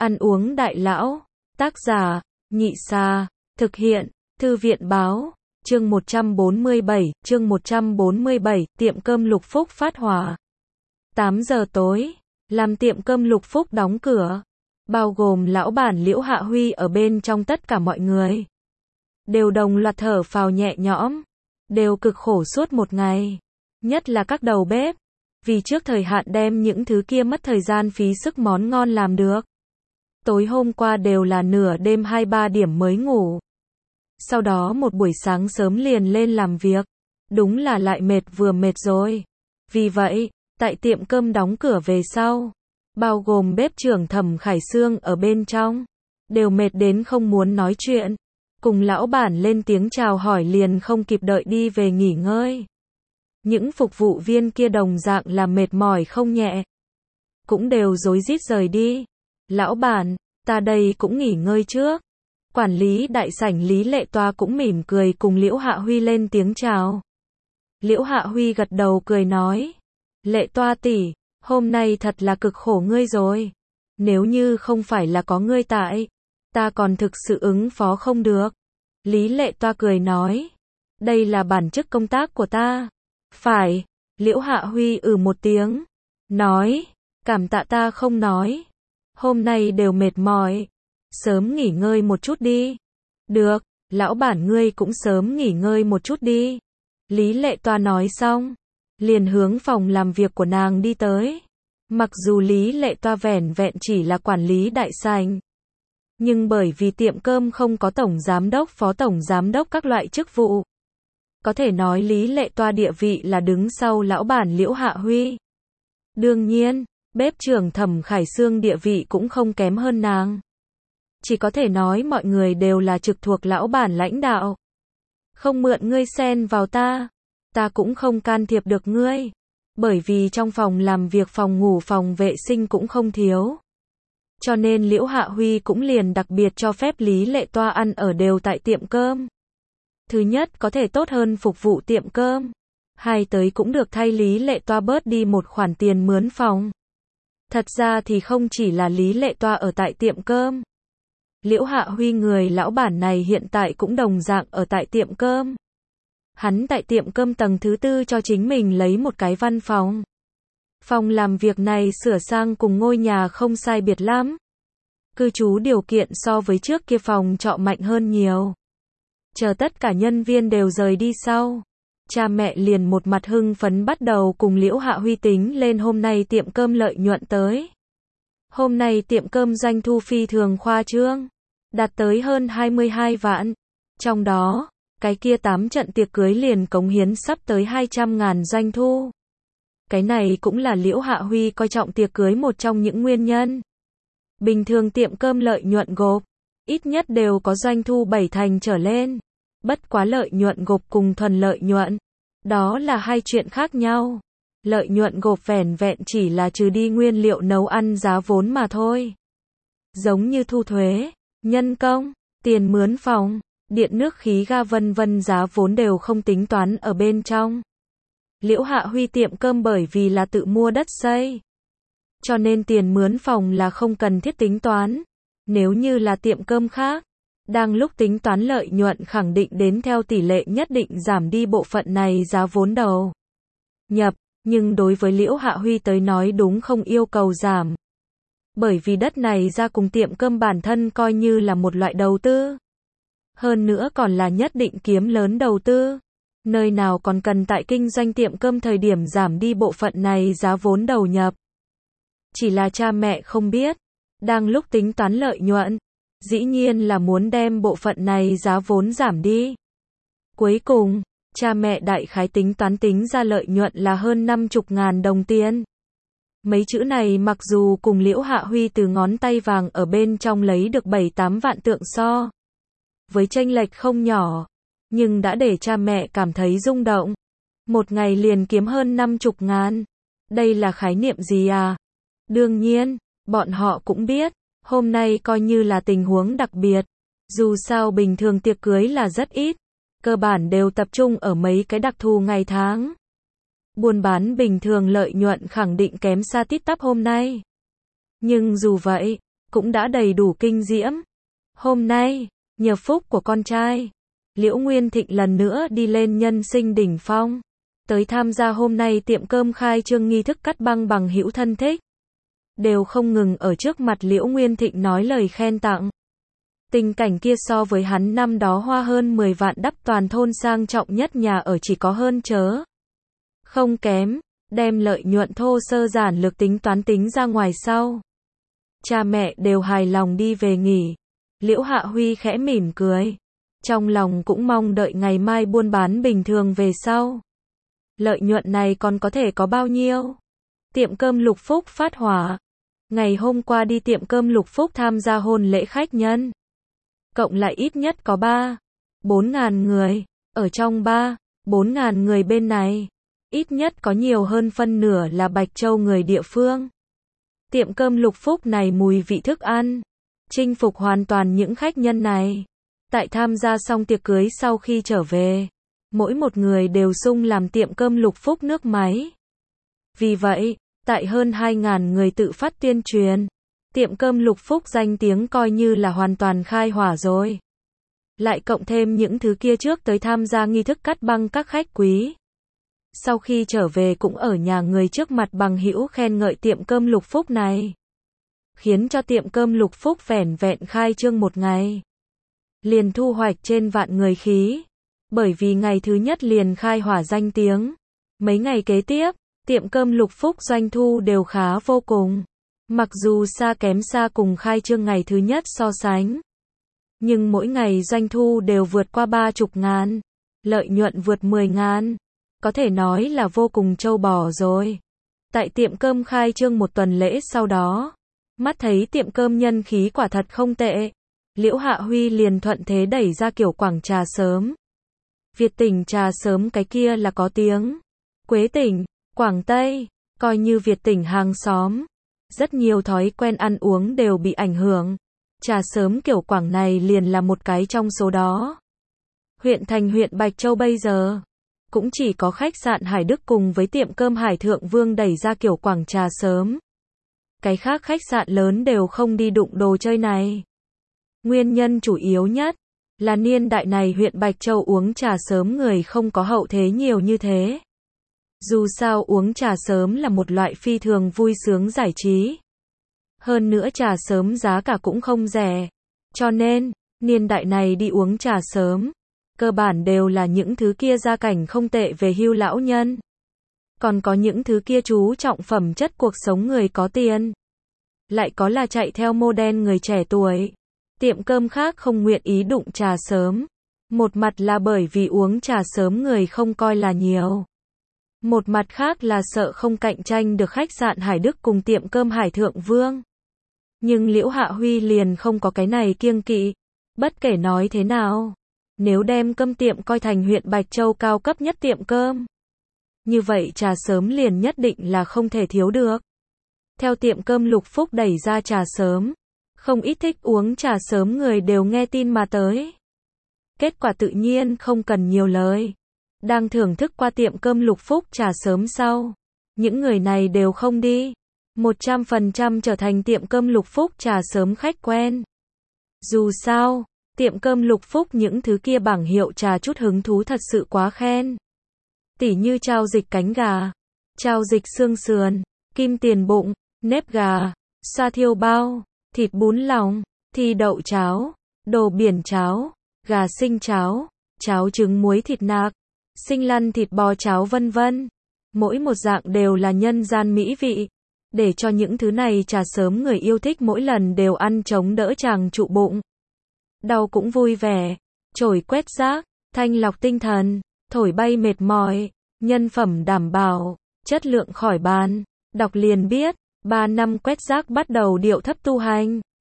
Ăn uống đại lão. Tác giả, Nhị Sa. Thực hiện, Thư viện báo. Chương 147, tiệm cơm Lục Phúc phát hỏa. 8 giờ tối, làm tiệm cơm Lục Phúc đóng cửa. Bao gồm lão bản Liễu Hạ Huy ở bên trong, tất cả mọi người đều đồng loạt thở phào nhẹ nhõm. Đều cực khổ suốt một ngày. Nhất là các đầu bếp. Vì trước thời hạn đem những thứ kia mất thời gian phí sức món ngon làm được. Tối hôm qua đều là nửa đêm 2-3 điểm mới ngủ. Sau đó một buổi sáng sớm liền lên làm việc. Đúng là lại mệt vừa mệt rồi. Vì vậy, tại tiệm cơm đóng cửa về sau, bao gồm bếp trưởng Thẩm Khải Sương ở bên trong, đều mệt đến không muốn nói chuyện. Cùng lão bản lên tiếng chào hỏi liền không kịp đợi đi về nghỉ ngơi. Những phục vụ viên kia đồng dạng là mệt mỏi không nhẹ. Cũng đều rối rít rời đi. Lão bản, ta đây cũng nghỉ ngơi trước. Quản lý đại sảnh Lý Lệ Toa cũng mỉm cười cùng Liễu Hạ Huy lên tiếng chào. Liễu Hạ Huy gật đầu cười nói. Lệ Toa tỷ, hôm nay thật là cực khổ ngươi rồi. Nếu như không phải là có ngươi tại, ta còn thực sự ứng phó không được. Lý Lệ Toa cười nói. Đây là bản chức công tác của ta. Phải, Liễu Hạ Huy một tiếng. Nói, cảm tạ ta không nói. Hôm nay đều mệt mỏi. Sớm nghỉ ngơi một chút đi. Được, lão bản ngươi cũng sớm nghỉ ngơi một chút đi. Lý Lệ Toa nói xong, liền hướng phòng làm việc của nàng đi tới. Mặc dù Lý Lệ Toa vẻn vẹn chỉ là quản lý đại sảnh, nhưng bởi vì tiệm cơm không có tổng giám đốc, phó tổng giám đốc các loại chức vụ, có thể nói Lý Lệ Toa địa vị là đứng sau lão bản Liễu Hạ Huy. Đương nhiên, bếp trưởng Thẩm Khải Sương địa vị cũng không kém hơn nàng. Chỉ có thể nói mọi người đều là trực thuộc lão bản lãnh đạo. Không mượn ngươi xen vào ta cũng không can thiệp được ngươi. Bởi vì trong phòng làm việc, phòng ngủ, phòng vệ sinh cũng không thiếu. Cho nên Liễu Hạ Huy cũng liền đặc biệt cho phép Lý Lệ Toa ăn ở đều tại tiệm cơm. Thứ nhất, có thể tốt hơn phục vụ tiệm cơm. Hai, tới cũng được thay Lý Lệ Toa bớt đi một khoản tiền mướn phòng. Thật ra thì không chỉ là Lý Lệ Toa ở tại tiệm cơm. Liễu Hạ Huy người lão bản này hiện tại cũng đồng dạng ở tại tiệm cơm. Hắn tại tiệm cơm tầng thứ 4 cho chính mình lấy một cái văn phòng. Phòng làm việc này sửa sang cùng ngôi nhà không sai biệt lắm. Cư trú điều kiện so với trước kia phòng trọ mạnh hơn nhiều. Chờ tất cả nhân viên đều rời đi sau, cha mẹ liền một mặt hưng phấn bắt đầu cùng Liễu Hạ Huy tính lên hôm nay tiệm cơm lợi nhuận tới. Hôm nay tiệm cơm doanh thu phi thường khoa trương, đạt tới hơn 22 vạn. Trong đó, cái kia 8 trận tiệc cưới liền cống hiến sắp tới 200.000 doanh thu. Cái này cũng là Liễu Hạ Huy coi trọng tiệc cưới một trong những nguyên nhân. Bình thường tiệm cơm lợi nhuận gộp, ít nhất đều có doanh thu 7 thành trở lên. Bất quá lợi nhuận gộp cùng thuần lợi nhuận, đó là hai chuyện khác nhau. Lợi nhuận gộp vẻn vẹn chỉ là trừ đi nguyên liệu nấu ăn giá vốn mà thôi. Giống như thu thuế, nhân công, tiền mướn phòng, điện nước khí ga vân vân giá vốn đều không tính toán ở bên trong. Liễu Hạ Huy tiệm cơm bởi vì là tự mua đất xây, cho nên tiền mướn phòng là không cần thiết tính toán. Nếu như là tiệm cơm khác, đang lúc tính toán lợi nhuận khẳng định đến theo tỷ lệ nhất định giảm đi bộ phận này giá vốn đầu nhập, nhưng đối với Liễu Hạ Huy tới nói đúng không yêu cầu giảm. Bởi vì đất này ra cùng tiệm cơm bản thân coi như là một loại đầu tư. Hơn nữa còn là nhất định kiếm lớn đầu tư. Nơi nào còn cần tại kinh doanh tiệm cơm thời điểm giảm đi bộ phận này giá vốn đầu nhập. Chỉ là cha mẹ không biết, đang lúc tính toán lợi nhuận, dĩ nhiên là muốn đem bộ phận này giá vốn giảm đi. Cuối cùng, cha mẹ đại khái tính toán tính ra lợi nhuận là hơn 50.000 đồng tiền. Mấy chữ này mặc dù cùng Liễu Hạ Huy từ ngón tay vàng ở bên trong lấy được 7-8 vạn tượng so với chênh lệch không nhỏ, nhưng đã để cha mẹ cảm thấy rung động. Một ngày liền kiếm hơn 50.000. Đây là khái niệm gì à? Đương nhiên, bọn họ cũng biết, hôm nay coi như là tình huống đặc biệt. Dù sao bình thường tiệc cưới là rất ít, cơ bản đều tập trung ở mấy cái đặc thù ngày tháng. Buôn bán bình thường lợi nhuận khẳng định kém xa tít tắp hôm nay. Nhưng dù vậy, cũng đã đầy đủ kinh diễm. Hôm nay, nhờ phúc của con trai, Liễu Nguyên Thịnh lần nữa đi lên nhân sinh đỉnh phong. Tới tham gia hôm nay tiệm cơm khai trương nghi thức cắt băng bằng hữu thân thích. Đều không ngừng ở trước mặt Liễu Nguyên Thịnh nói lời khen tặng. Tình cảnh kia so với hắn năm đó hoa hơn 10 vạn đắp toàn thôn sang trọng nhất nhà ở chỉ có hơn chớ không kém, đem lợi nhuận thô sơ giản lược tính toán tính ra ngoài sau. Cha mẹ đều hài lòng đi về nghỉ. Liễu Hạ Huy khẽ mỉm cười. Trong lòng cũng mong đợi ngày mai buôn bán bình thường về sau. Lợi nhuận này còn có thể có bao nhiêu? Tiệm cơm Lục Phúc phát hỏa. Ngày hôm qua đi tiệm cơm Lục Phúc tham gia hôn lễ khách nhân. Cộng lại ít nhất có 3-4 ngàn người. Ở trong 3-4 ngàn người bên này, ít nhất có nhiều hơn phân nửa là Bạch Châu người địa phương. Tiệm cơm Lục Phúc này mùi vị thức ăn chinh phục hoàn toàn những khách nhân này. Tại tham gia xong tiệc cưới sau khi trở về, mỗi một người đều sung làm tiệm cơm Lục Phúc nước máy. Vì vậy, tại hơn 2.000 người tự phát tuyên truyền, tiệm cơm Lục Phúc danh tiếng coi như là hoàn toàn khai hỏa rồi. Lại cộng thêm những thứ kia trước tới tham gia nghi thức cắt băng các khách quý. Sau khi trở về cũng ở nhà người trước mặt bằng hữu khen ngợi tiệm cơm Lục Phúc này. Khiến cho tiệm cơm Lục Phúc vẻn vẹn khai trương một ngày, liền thu hoạch trên vạn người khí. Bởi vì ngày thứ nhất liền khai hỏa danh tiếng. Mấy ngày kế tiếp, tiệm cơm Lục Phúc doanh thu đều khá vô cùng. Mặc dù xa kém xa cùng khai trương ngày thứ nhất so sánh, nhưng mỗi ngày doanh thu đều vượt qua 30 ngàn, lợi nhuận vượt 10 ngàn. Có thể nói là vô cùng trâu bò rồi. Tại tiệm cơm khai trương một tuần lễ sau đó, mắt thấy tiệm cơm nhân khí quả thật không tệ, Liễu Hạ Huy liền thuận thế đẩy ra kiểu quảng trà sớm. Việt tỉnh trà sớm cái kia là có tiếng. Quế tỉnh, Quảng Tây, coi như Việt tỉnh hàng xóm. Rất nhiều thói quen ăn uống đều bị ảnh hưởng. Trà sớm kiểu Quảng này liền là một cái trong số đó. Huyện thành huyện Bạch Châu bây giờ, cũng chỉ có khách sạn Hải Đức cùng với tiệm cơm Hải Thượng Vương đẩy ra kiểu quảng trà sớm. Cái khác khách sạn lớn đều không đi đụng đồ chơi này. Nguyên nhân chủ yếu nhất là niên đại này huyện Bạch Châu uống trà sớm người không có hậu thế nhiều như thế. Dù sao uống trà sớm là một loại phi thường vui sướng giải trí. Hơn nữa trà sớm giá cả cũng không rẻ. Cho nên, niên đại này đi uống trà sớm, cơ bản đều là những thứ kia gia cảnh không tệ về hưu lão nhân. Còn có những thứ kia chú trọng phẩm chất cuộc sống người có tiền. Lại có là chạy theo mô đen người trẻ tuổi. Tiệm cơm khác không nguyện ý đụng trà sớm. Một mặt là bởi vì uống trà sớm người không coi là nhiều. Một mặt khác là sợ không cạnh tranh được khách sạn Hải Đức cùng tiệm cơm Hải Thượng Vương. Nhưng Liễu Hạ Huy liền không có cái này kiêng kỵ. Bất kể nói thế nào, nếu đem cơm tiệm coi thành huyện Bạch Châu cao cấp nhất tiệm cơm, như vậy trà sớm liền nhất định là không thể thiếu được. Theo tiệm cơm Lục Phúc đẩy ra trà sớm, không ít thích uống trà sớm người đều nghe tin mà tới. Kết quả tự nhiên không cần nhiều lời. Đang thưởng thức qua tiệm cơm Lục Phúc trà sớm sau, những người này đều không đi. 100% trở thành tiệm cơm Lục Phúc trà sớm khách quen. Dù sao, tiệm cơm Lục Phúc những thứ kia bảng hiệu trà chút hứng thú thật sự quá khen. Tỉ như trao dịch cánh gà, trao dịch xương sườn, kim tiền bụng, nếp gà, sa thiêu bao, thịt bún lòng, thi đậu cháo, đồ biển cháo, gà sinh cháo, cháo trứng muối thịt nạc, sinh lăn thịt bò cháo vân vân. Mỗi một dạng đều là nhân gian mỹ vị. Để cho những thứ này trà sớm người yêu thích mỗi lần đều ăn chống đỡ chàng trụ bụng. Đau cũng vui vẻ, trổi quét rác, thanh lọc tinh thần, thổi bay mệt mỏi, nhân phẩm đảm bảo, chất lượng khỏi bàn. Đọc liền biết, 3 năm quét rác bắt đầu điệu thấp tu hành.